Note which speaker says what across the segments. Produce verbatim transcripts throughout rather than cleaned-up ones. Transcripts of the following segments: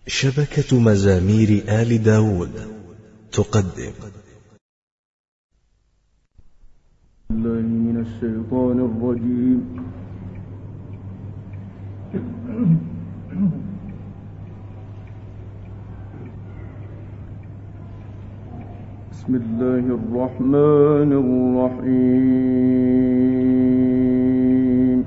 Speaker 1: شبكة مزامير آل داود تقدم.
Speaker 2: الله من الشيطان الرجيم. بسم الله الرحمن الرحيم.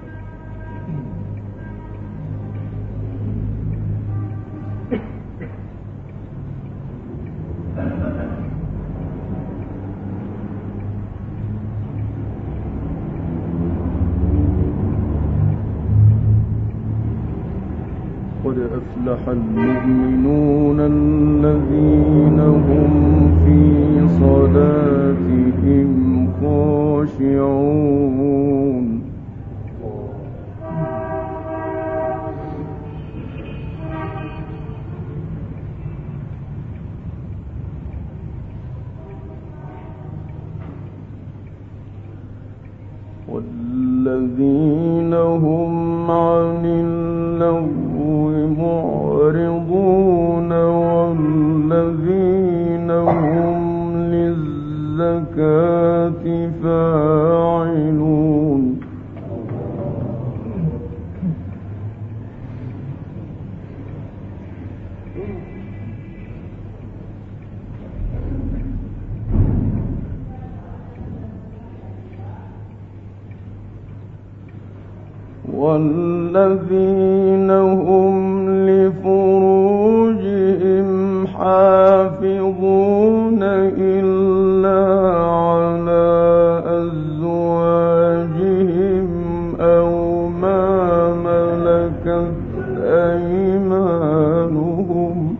Speaker 2: قد أفلح المؤمنون الذين هم في صلاتهم خاشعون. والذين هم عن اللغو معرضون والذين هم للزكاة فاعلون. والذين هم لفروجهم حافظون إلا على أزواجهم أو ما ملكت أيمانهم.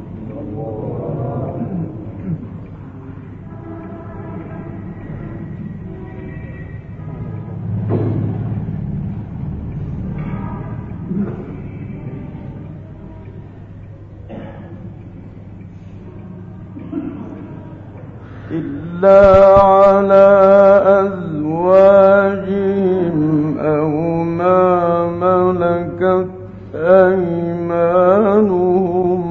Speaker 2: إلا على أزواجهم أو ما ملكت أيمانهم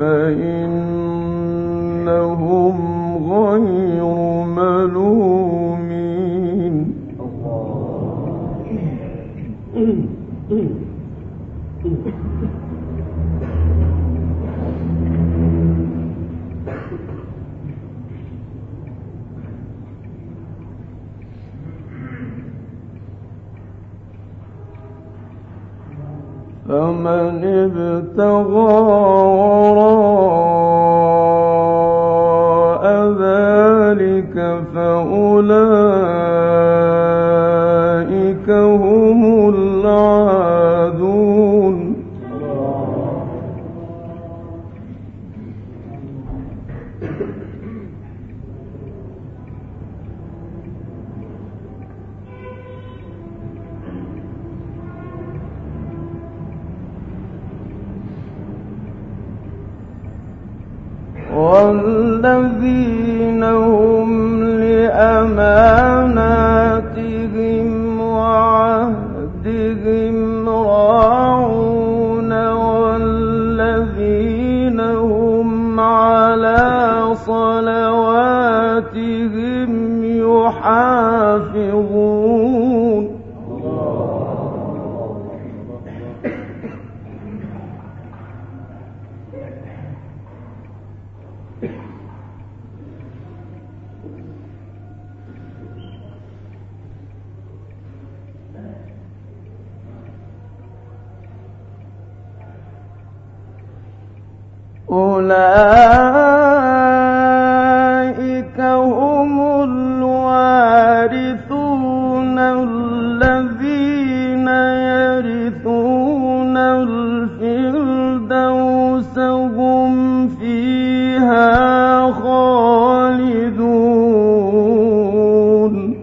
Speaker 2: فإنهم غير ملومين. فمن ابتغى وراء ذلك فأولئك هم العادون. والذين هم لأماناتهم وعهدهم راعون والذين هم على صلواتهم يحافظون. أولئك هم الوارثون الذين يرثون الفردوس هم فيها خالدون.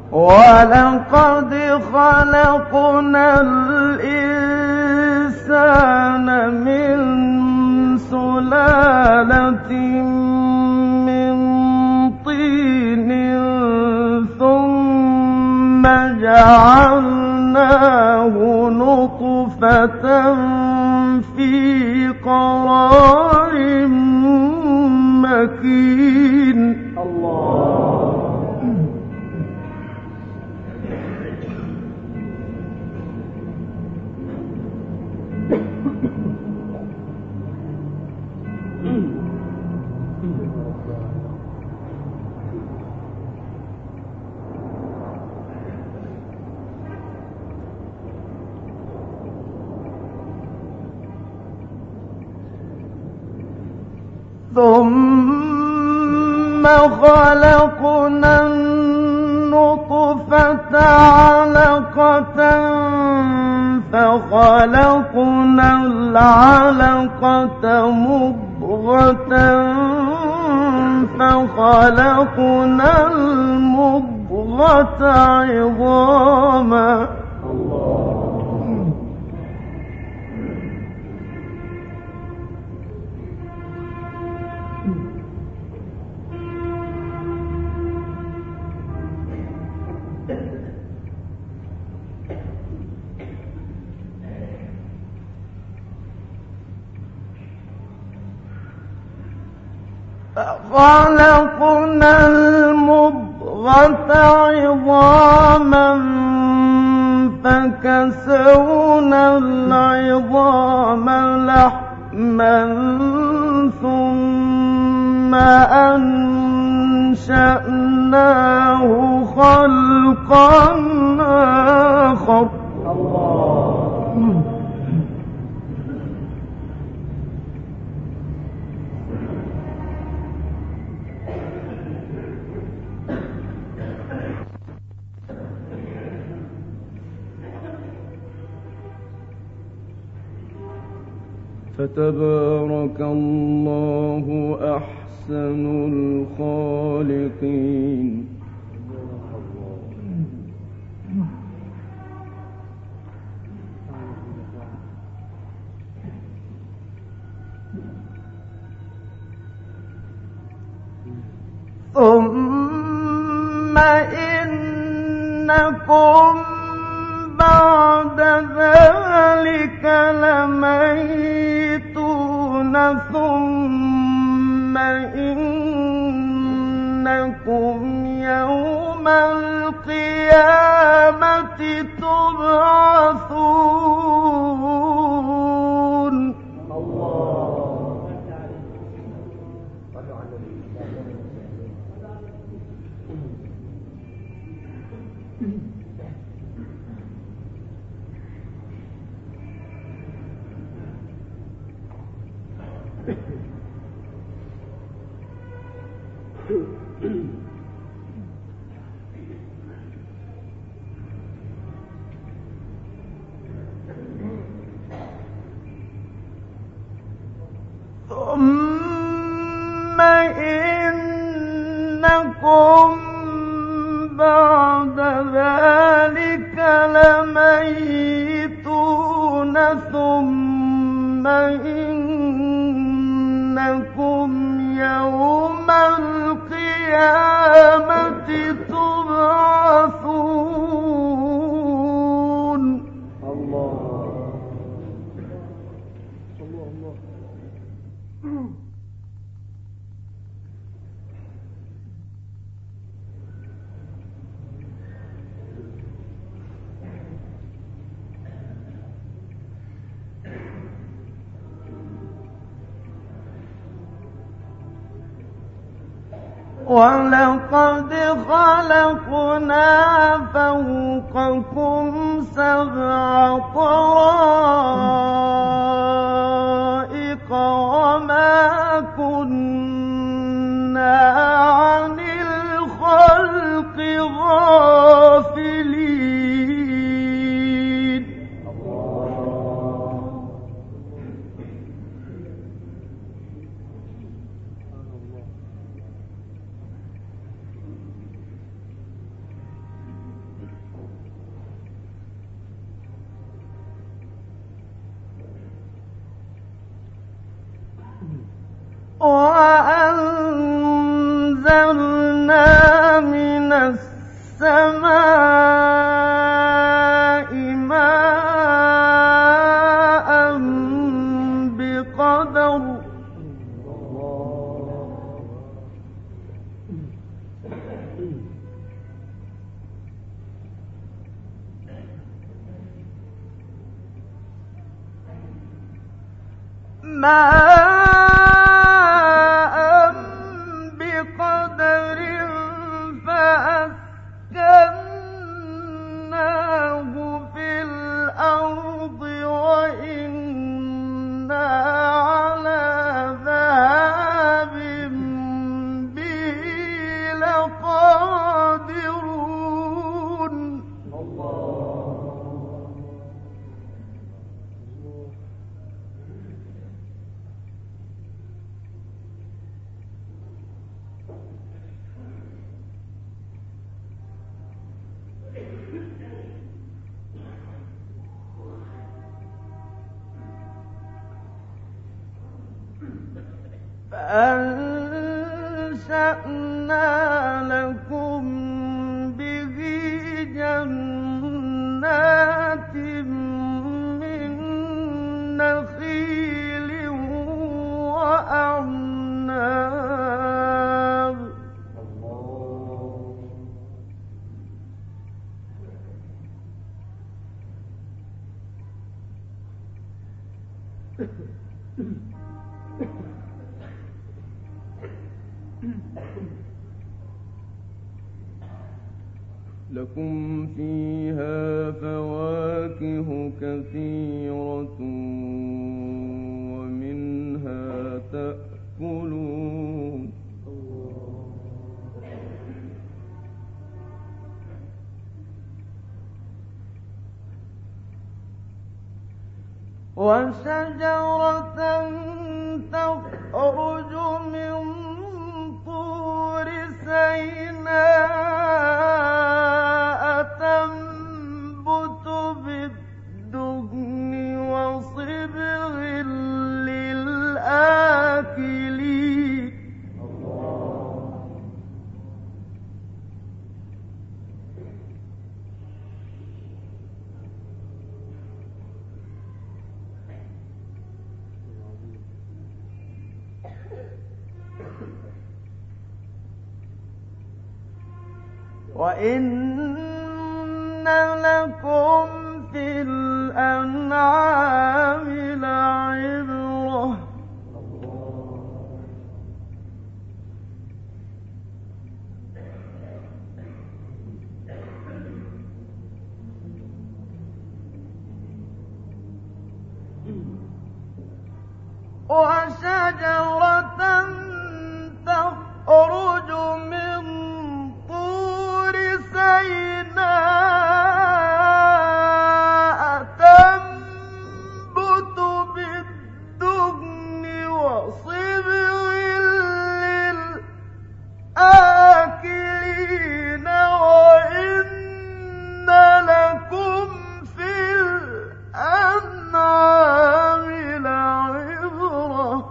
Speaker 2: ولقد خلقنا الإنسان من سلالة من طين ثم جعلناه نطفة في قرار مكين. الله. ثم خلقنا النطفة علقة فخلقنا العلقة مضغة فخلقنا المضغة عظاما. فخلقنا المضغة عظاما فكسونا العظام لحما ثم أنشأناه خلقا آخر. الله. فتبارك الله أحسن الخالقين. ثم إنكم بعد ذلك لميتون ثم إنكم يوم القيامة تبعثون. الله. ثم إنكم بعد ذلك لميتون ثم إنكم يوم القيامة تبعثون. الله. الله. ولقد خلقنا فوقكم سبع طرائق وما كنا عن الخلق غافلين. وأنزلنا من السماء ماء بقدر ماء بقدر فأسكناه في الأرض وإنا على ذهاب به لقادرون. فأنشأنا لكم به جنات من نخيل وأعناب
Speaker 3: لكم فيها فواكه كثيرة ومنها تأكلون.
Speaker 2: وشجرة تخرج من طور سيناء تنبت بالدهن وصبغ للآكلين. وَإِنَّ لَكُمْ فِي الْأَنْعَامِ لَعِبْرَةً ۖ وَشَجَرَةً تَخْرُجُ مِن طُورِ سَيْنَاءَ تَنبُتُ بِالدُّهْنِ وَصِبْغٍ لِّلْآكِلِينَ. وَإِنَّ لَكُمْ فِي الْأَنْعَامِ لَعِبْرَةً ۖ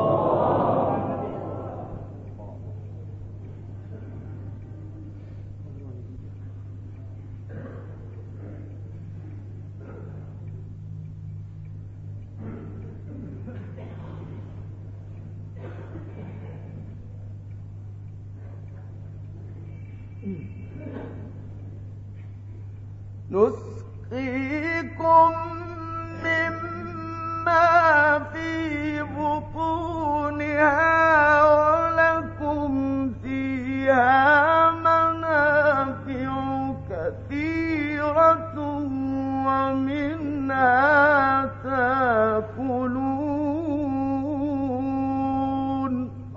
Speaker 2: نسقيكم مما في بطونها ولكم فيها منافع كثيرة ومنها تأكلون.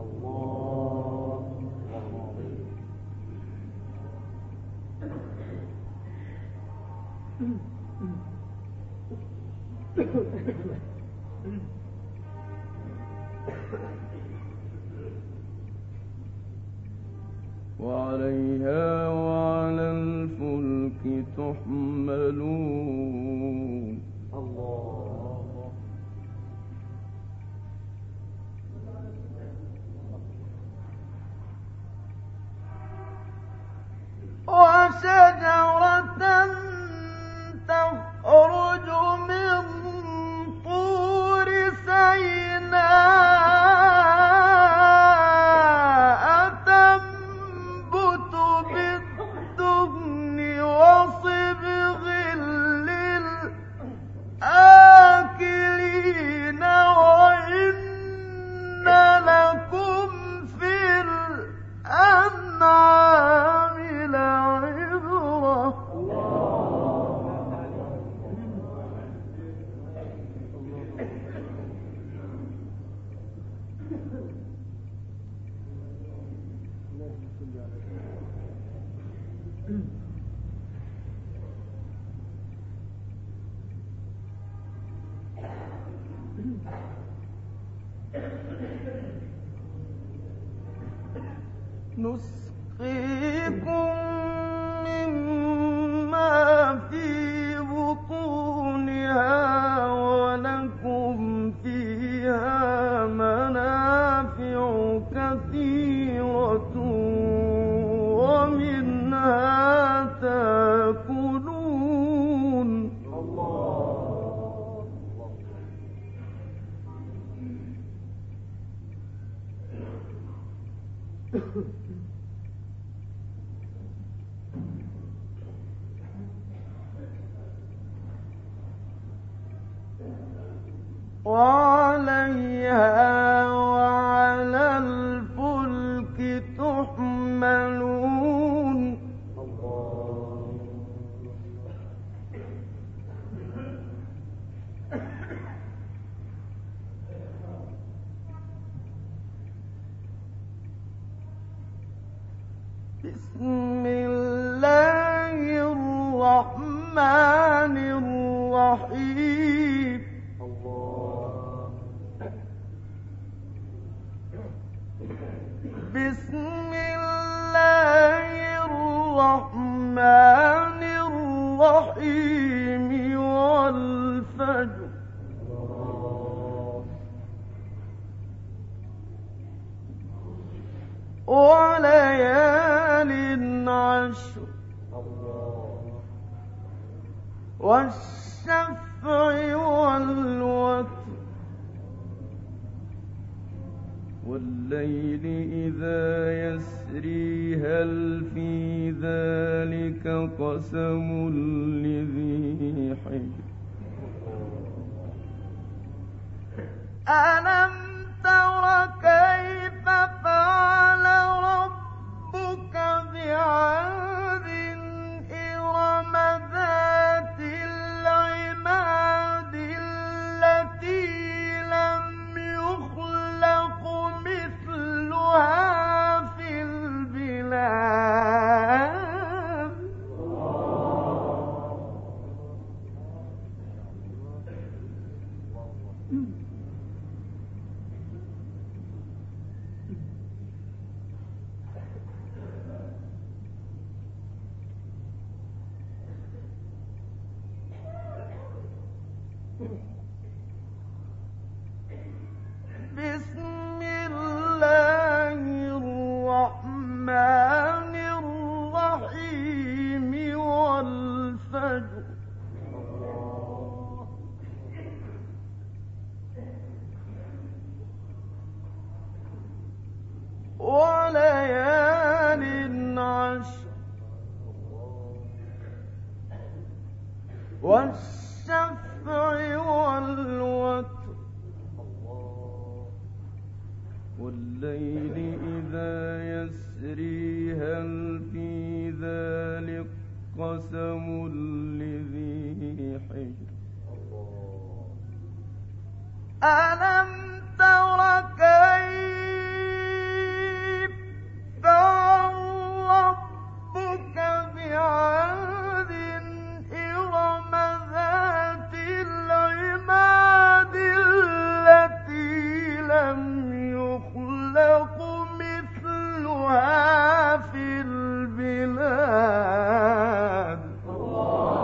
Speaker 3: وعليها وعلى الفلك تحملون. الله
Speaker 2: شجرة تخرج من طور سيناء تنبت بالدهن وصبغ للآكلين وإن لكم في الأنعام لعبرة. نسقيكم مما في بطونها ولكم فيها منافع كثيرة ومنها تأكلون. وعليها وعلى الفلك تحملون. بسم الله الرحمن الرحيم. بسم الله الرحمن الرحيم والفجر وليال عشر والشفع والوتر والليل إذا يسري هل في ذلك قسم لذي حجر. ألم تر كيف فعل ربك بعاد إرم ذات العماد التي لم يخلق مثلها في البلاد. بسم الله الرحمن الرحيم والفجر وليال عشر والشفع والوتر والليل إذا يسري هل في ذلك قسم لذي حجر. ألم تر كيف فعل ربك بعاد إرم ذات العماد التي لم يخلق مثلها في البلاد. الله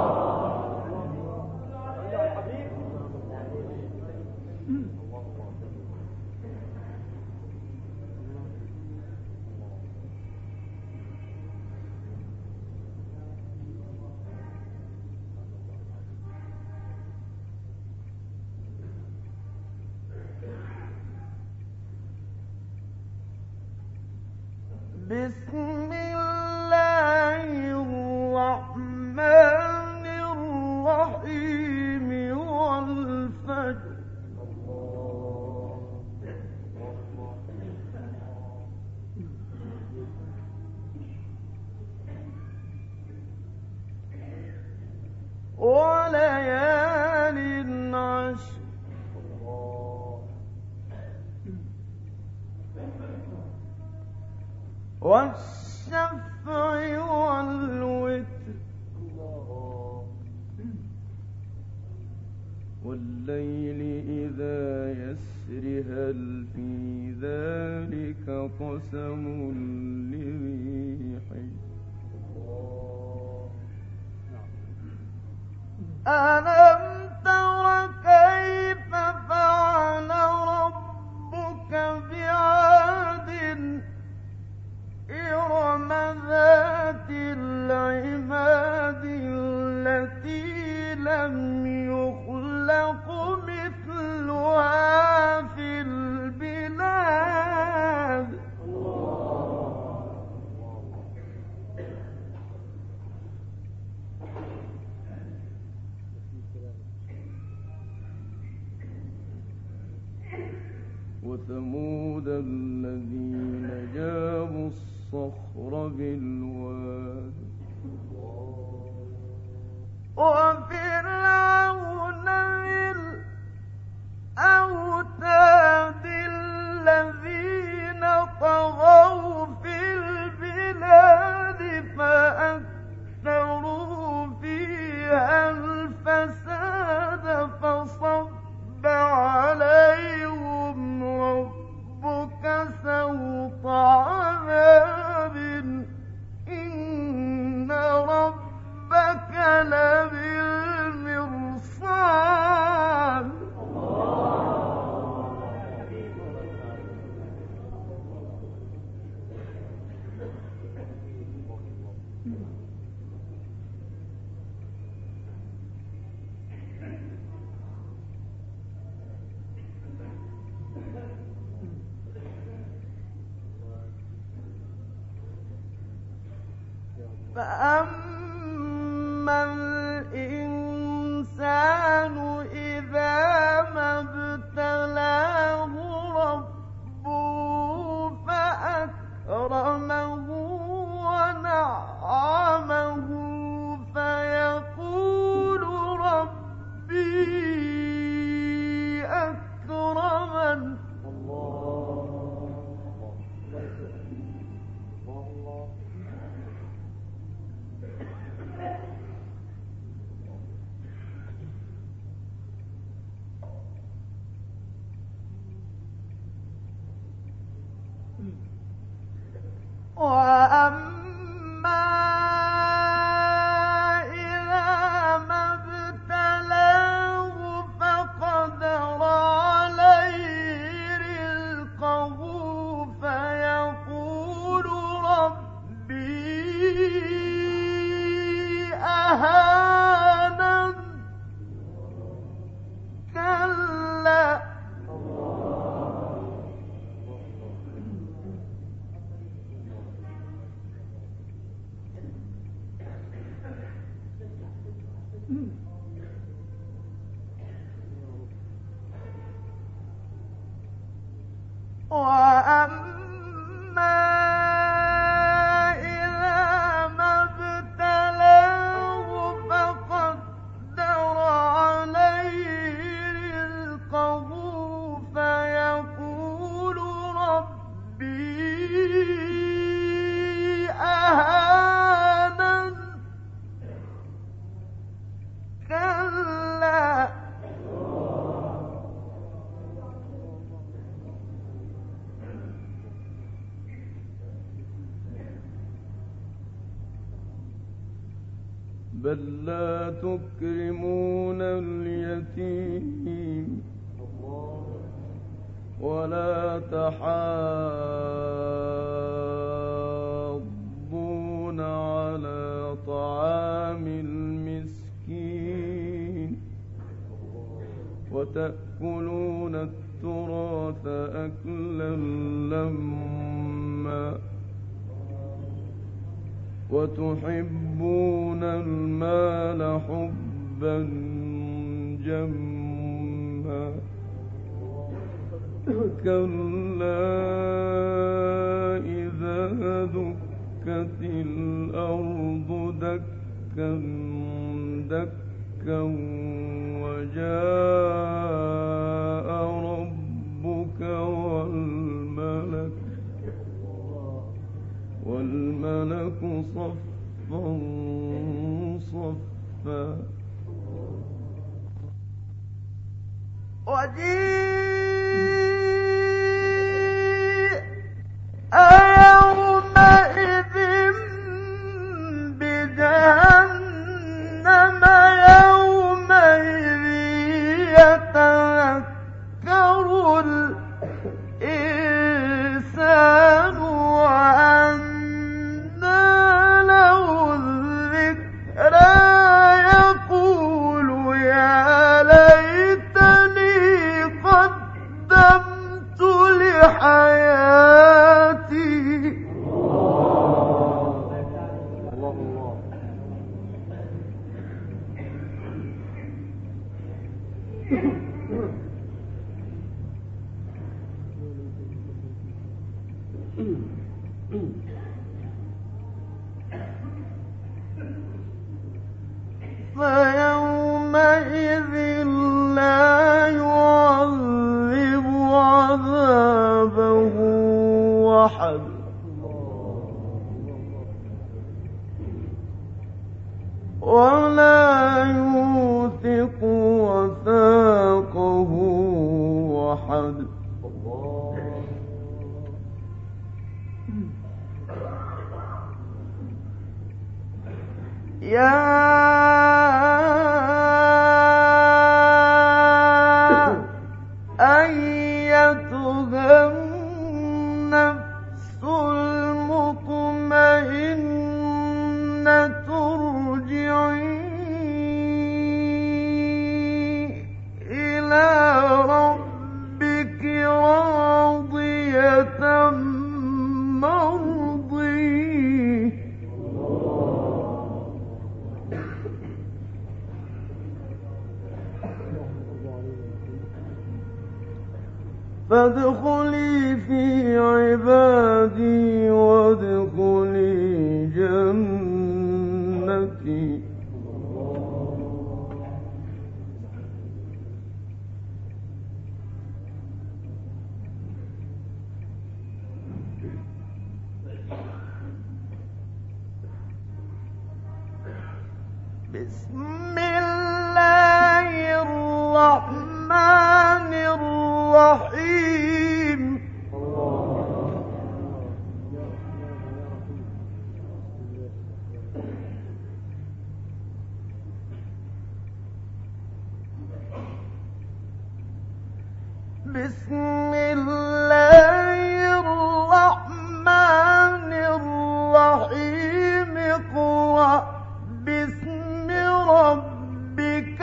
Speaker 2: بسم الله الرحمن الرحيم والفجر وليال عشر والشفع والوتر
Speaker 3: والليل إذا يسر هل في ذلك قسم لذي حجر
Speaker 2: ألم تر كيف فعل ربك بعاد إرم ذات العماد التي لم يخلق مثلها في البلاد
Speaker 3: وثمود الذين جابوا الصخر بالواد
Speaker 2: وفرعون ذي الأوتاد الذين طغوا في البلاد فأكثروا فيها الفساد فصب عليهم ربك سوط عذاب إن ربك لبالمرصاد فأما الإنسان إذا ما ابتلاه ربه فأكرمه ونعمه فيقول ربي أكرمن وأما إذا ما ابتلاه فقدر عليه رزقه فيقول ربي أهانن كلا وأما إذا ما ابتلاه فقدر عليه رزقه فيقول ربي أهانن كلا
Speaker 3: بل لا تكرمون اليتيم ولا تحاضون على طعام المسكين وتأكلون التراث أكلا لما وتحبون المال حبا جما كلا إذا دكت الأرض دكا دكا وجاء ربك والملك والملك صفا صفا
Speaker 2: وجيء يومئذ بجهنم يومئذ يتذكر الإنسان وأنى له الذكرى يقول يا ليتني قدمت لحياتي فيومئذ لا يعذب عذابه أحد ولا يوثق وثاقه أحد يا أيتها النفس المطمئنة ارجعي إلى ربك راضية مرضية فادخلي في عبادي وادخلي جنتي بسم الله الرحمن الرحيم بسم الله الرحمن الرحيم اقرأ باسم ربك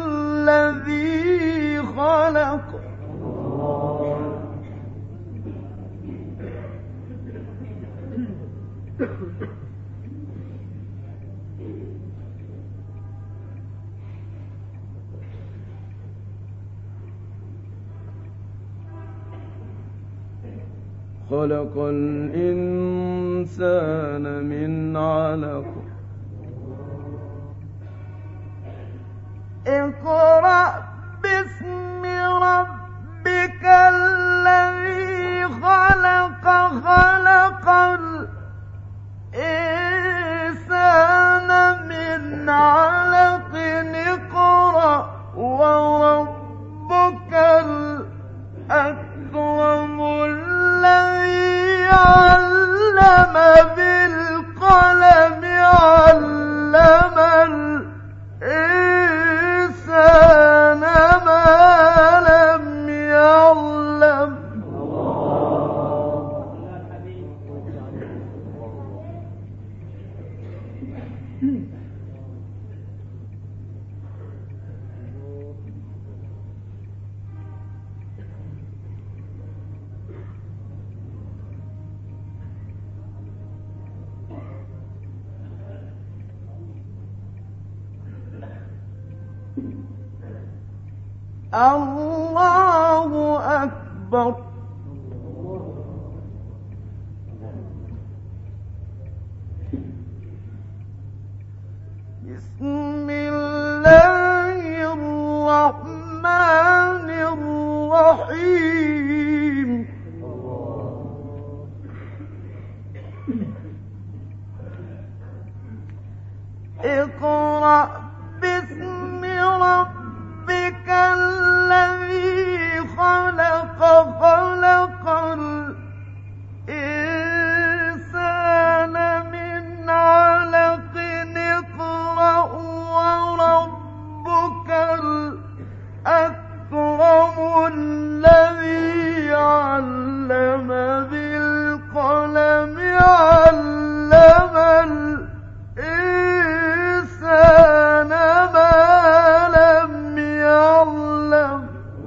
Speaker 2: الذي خلق
Speaker 3: خلق الإنسان من علق
Speaker 2: اقرأ باسم ربك الذي خلق خلق الإنسان من علق اقرأ وربك الأكرم الذي علم بالقلم علم الإنسان ما لم يعلم الله أكبر. بسم الله الرحمن الرحيم. اقرأ باسم ربك الذي خلق خلق الإنسان من علق اقرأ وربك الأكرم الذي علم بالقلم علم الإنسان ما لم يعلم.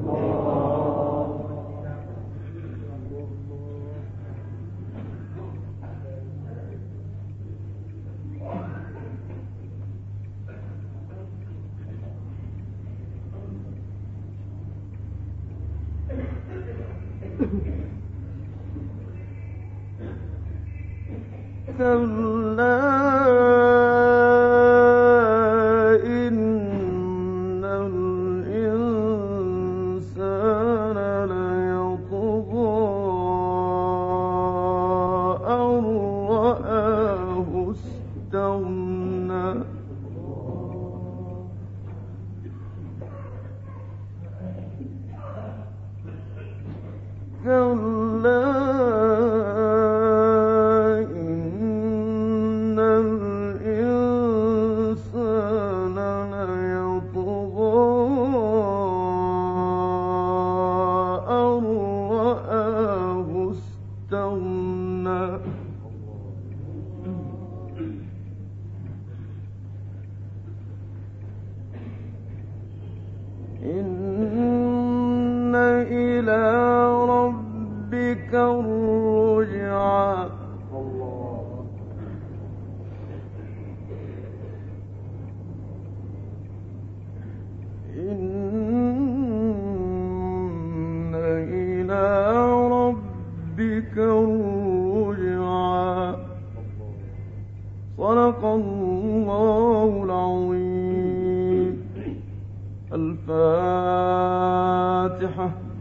Speaker 2: كلا إن الإنسان ليطغى أن رآه استغنى. كلا إن إلى ربك الرجعى. إن إلى ربك الرجعى. صدق الله العظيم. الفاتحة.